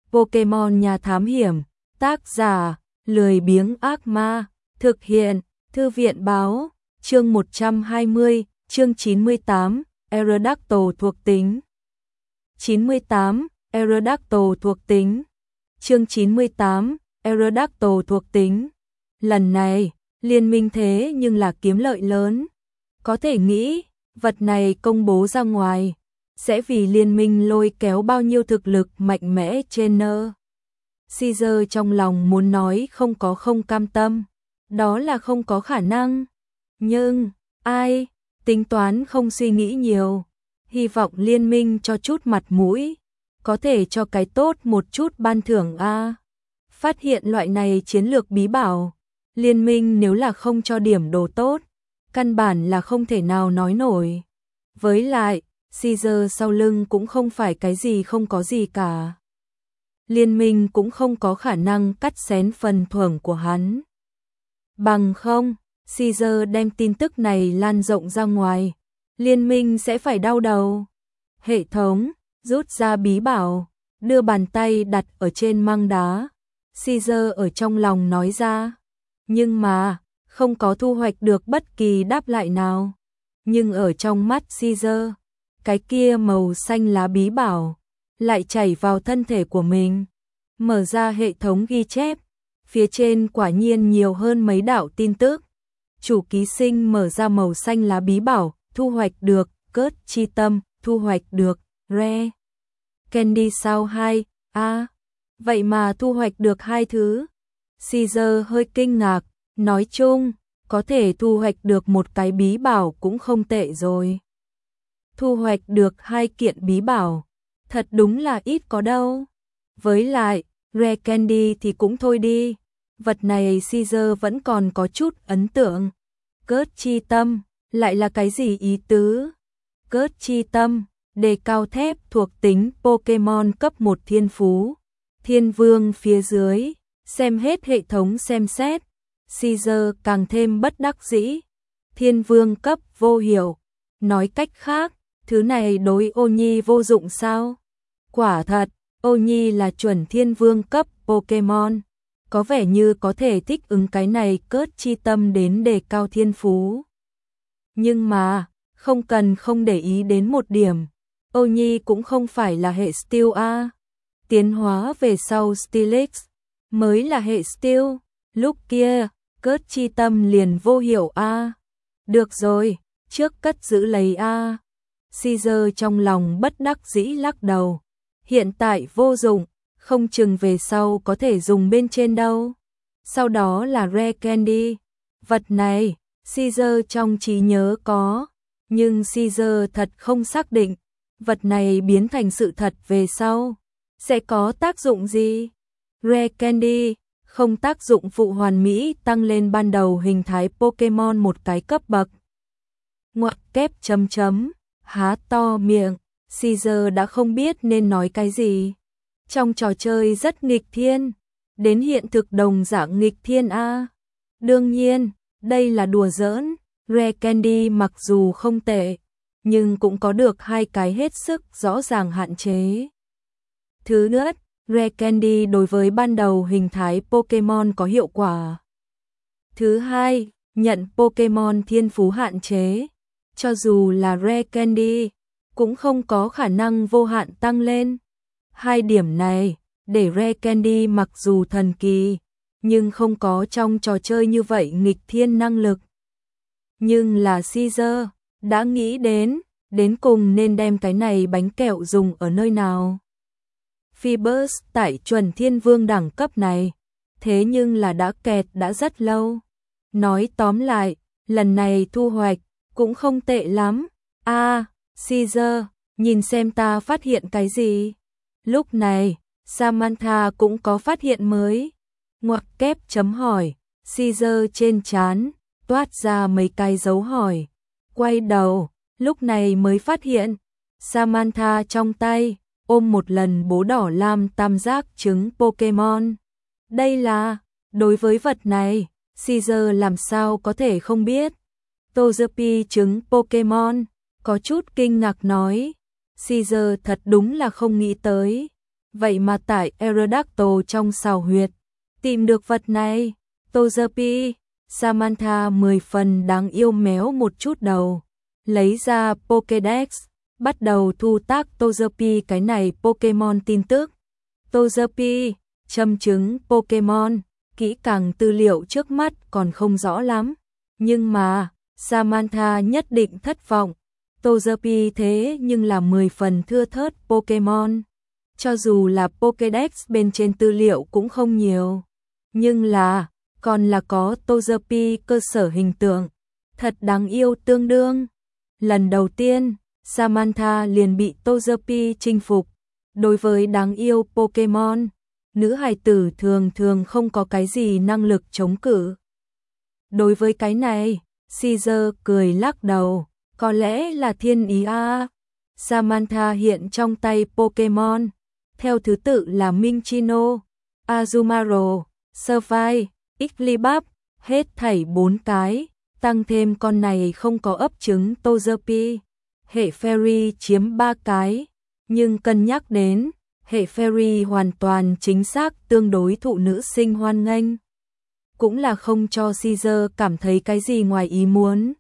Pokemon nhà thám hiểm, tác giả, lười biếng ác ma, thực hiện, thư viện báo, chương 120, chương 98, Aerodactyl thuộc tính. 98, Aerodactyl thuộc tính. Chương 98, Aerodactyl thuộc tính. Lần này, liên minh thế nhưng là kiếm lợi lớn. Có thể nghĩ, vật này công bố ra ngoài, sẽ vì liên minh lôi kéo bao nhiêu thực lực mạnh mẽ trên nơ. Caesar trong lòng muốn nói không cam tâm, đó là không có khả năng. Nhưng, ai, tính toán không suy nghĩ nhiều, hy vọng liên minh cho chút mặt mũi, có thể cho cái tốt một chút ban thưởng a. Phát hiện loại này chiến lược bí bảo, liên minh nếu là không cho điểm đồ tốt, căn bản là không thể nào nói nổi. Với lại, Caesar sau lưng cũng không phải cái gì không có gì cả. Liên minh cũng không có khả năng cắt xén phần thưởng của hắn. Bằng không, Caesar đem tin tức này lan rộng ra ngoài, liên minh sẽ phải đau đầu. Hệ thống, rút ra bí bảo, đưa bàn tay đặt ở trên măng đá. Caesar ở trong lòng nói ra, nhưng mà, không có thu hoạch được bất kỳ đáp lại nào. Nhưng ở trong mắt Caesar, cái kia màu xanh lá bí bảo lại chảy vào thân thể của mình. Mở ra hệ thống ghi chép, phía trên quả nhiên nhiều hơn mấy đạo tin tức. Chủ ký sinh mở ra màu xanh lá bí bảo, thu hoạch được cớt chi tâm, thu hoạch được rare candy sao 2, vậy mà thu hoạch được 2 thứ. Caesar hơi kinh ngạc, nói chung, có thể thu hoạch được một cái bí bảo cũng không tệ rồi. Thu hoạch được 2 kiện bí bảo, thật đúng là ít có đâu. Với lại, rare candy thì cũng thôi đi, vật này Caesar vẫn còn có chút ấn tượng. Cớt chi tâm, lại là cái gì ý tứ? Cớt chi tâm, đề cao thép thuộc tính Pokemon cấp 1 thiên phú. Thiên vương phía dưới, xem hết hệ thống xem xét. Caesar càng thêm bất đắc dĩ. Thiên vương cấp vô hiệu. Nói cách khác, thứ này đối Ô Nhi vô dụng sao? Quả thật, Ô Nhi là chuẩn thiên vương cấp Pokemon. Có vẻ như có thể thích ứng cái này cớt chi tâm đến đề cao thiên phú. Nhưng mà, không để ý đến một điểm. Ô Nhi cũng không phải là hệ Steel A. Tiến hóa về sau Steelix mới là hệ Steel. Lúc kia, cớt chi tâm liền vô hiệu A. Được rồi, trước cất giữ lấy A. Caesar trong lòng bất đắc dĩ lắc đầu. Hiện tại vô dụng, không chừng về sau có thể dùng bên trên đâu. Sau đó là rare candy. Vật này, Caesar trong trí nhớ có, nhưng Caesar thật không xác định, vật này biến thành sự thật về sau sẽ có tác dụng gì. Rare candy, không tác dụng phụ hoàn mỹ tăng lên ban đầu hình thái Pokemon một cái cấp bậc. Ngoặc kép chấm chấm, há to miệng, Caesar đã không biết nên nói cái gì. Trong trò chơi rất nghịch thiên, đến hiện thực đồng dạng nghịch thiên A. Đương nhiên, đây là đùa giỡn, rare candy mặc dù không tệ, nhưng cũng có được 2 cái hết sức rõ ràng hạn chế. Thứ nhất, rare candy đối với ban đầu hình thái Pokemon có hiệu quả. Thứ hai, nhận Pokemon thiên phú hạn chế, cho dù là rare candy, cũng không có khả năng vô hạn tăng lên. 2 điểm này, để rare candy mặc dù thần kỳ, nhưng không có trong trò chơi như vậy nghịch thiên năng lực. Nhưng là Caesar đã nghĩ đến cùng nên đem cái này bánh kẹo dùng ở nơi nào. Phoebus tại chuẩn thiên vương đẳng cấp này, thế nhưng là đã kẹt đã rất lâu. Nói tóm lại, lần này thu hoạch cũng không tệ lắm. Caesar, nhìn xem ta phát hiện cái gì. Lúc này, Samantha cũng có phát hiện mới. Ngoặc kép chấm hỏi, Caesar trên trán toát ra mấy cái dấu hỏi. Quay đầu, lúc này mới phát hiện, Samantha trong tay ôm một lần bố đỏ lam tam giác trứng Pokemon. Đây là, đối với vật này, Caesar làm sao có thể không biết. Togepi trứng Pokemon, có chút kinh ngạc nói. Caesar thật đúng là không nghĩ tới. Vậy mà tại Aerodactyl trong sào huyệt, tìm được vật này. Togepi, Samantha 10 phần đáng yêu méo một chút đầu, lấy ra Pokédex, bắt đầu thu tác Togepi cái này Pokémon tin tức. Togepi, châm chứng Pokémon, kỹ càng tư liệu trước mắt còn không rõ lắm, nhưng mà Samantha nhất định thất vọng. Togepi thế nhưng là 10 phần thưa thớt Pokémon. Cho dù là Pokédex bên trên tư liệu cũng không nhiều, nhưng là còn là có Togepi cơ sở hình tượng, thật đáng yêu tương đương. Lần đầu tiên, Samantha liền bị Togepi chinh phục. Đối với đáng yêu Pokémon, nữ hài tử thường thường không có cái gì năng lực chống cự. Đối với cái này, Caesar cười lắc đầu, có lẽ là thiên ý a. Samantha hiện trong tay Pokémon, theo thứ tự là Minccino, Azumarill, Service, Ichlibat, hết thảy 4 cái, tăng thêm con này không có ấp trứng Togepi. Hệ Fairy chiếm 3 cái, nhưng cân nhắc đến, hệ Fairy hoàn toàn chính xác tương đối thụ nữ sinh hoan nghênh. Cũng là không cho Caesar cảm thấy cái gì ngoài ý muốn.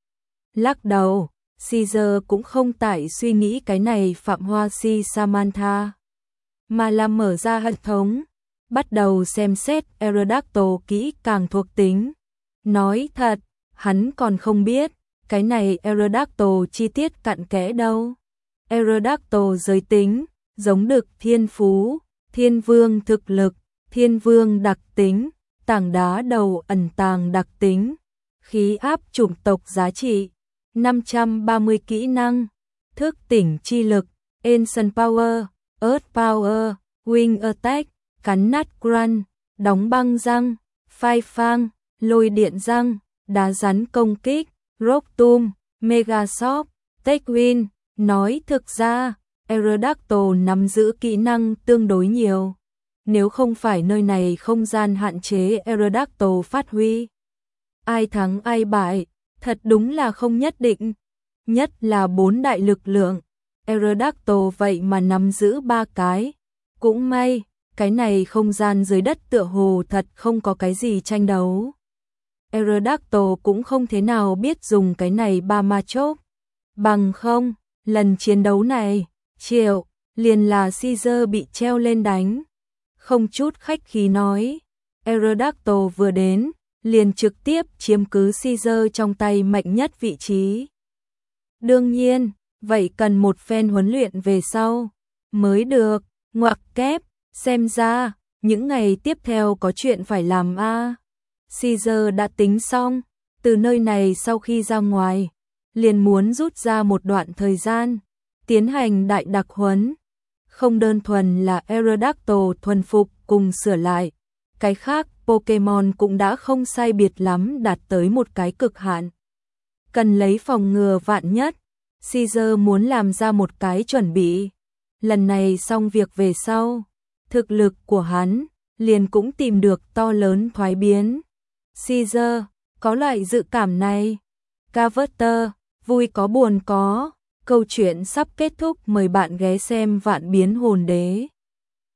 Lắc đầu, Caesar cũng không tại suy nghĩ cái này phạm hoa si Samantha, mà là mở ra hệ thống, bắt đầu xem xét Aerodactyl kỹ càng thuộc tính. Nói thật, hắn còn không biết, cái này Aerodactyl chi tiết cặn kẽ đâu. Aerodactyl giới tính, giống đực thiên phú, thiên vương thực lực, thiên vương đặc tính, tảng đá đầu ẩn tàng đặc tính, khí áp chủng tộc giá trị, 530 kỹ năng, thức tỉnh chi lực, Ancient Power, Earth Power, Wing Attack, cắn nát Grunt, đóng băng răng, phai phang, lôi điện răng, đá rắn công kích, Rock Tomb, Mega Shop, Take Win. Nói thực ra, Aerodactyl nắm giữ kỹ năng tương đối nhiều. Nếu không phải nơi này không gian hạn chế Aerodactyl phát huy, ai thắng ai bại, thật đúng là không nhất định. Nhất là 4 đại lực lượng, Aerodactyl vậy mà nắm giữ 3 cái. Cũng may, cái này không gian dưới đất tựa hồ thật không có cái gì tranh đấu. Aerodactyl cũng không thế nào biết dùng cái này ba ma chốc. Bằng không, lần chiến đấu này, Triệu, liền là Caesar bị treo lên đánh. Không chút khách khí nói, Aerodactyl vừa đến, liền trực tiếp chiếm cứ Caesar trong tay mạnh nhất vị trí. Đương nhiên, vậy cần một phen huấn luyện về sau mới được. Ngoặc kép, xem ra, những ngày tiếp theo có chuyện phải làm a. Caesar đã tính xong, từ nơi này sau khi ra ngoài, liền muốn rút ra một đoạn thời gian, tiến hành đại đặc huấn. Không đơn thuần là Aerodactyl thuần phục cùng sửa lại, cái khác Pokémon cũng đã không sai biệt lắm đạt tới một cái cực hạn. Cần lấy phòng ngừa vạn nhất, Caesar muốn làm ra một cái chuẩn bị. Lần này xong việc về sau, thực lực của hắn liền cũng tìm được to lớn thoái biến. Caesar, có loại dự cảm này. Carver, vui có buồn có. Câu chuyện sắp kết thúc, mời bạn ghé xem Vạn Biến Hồn Đế.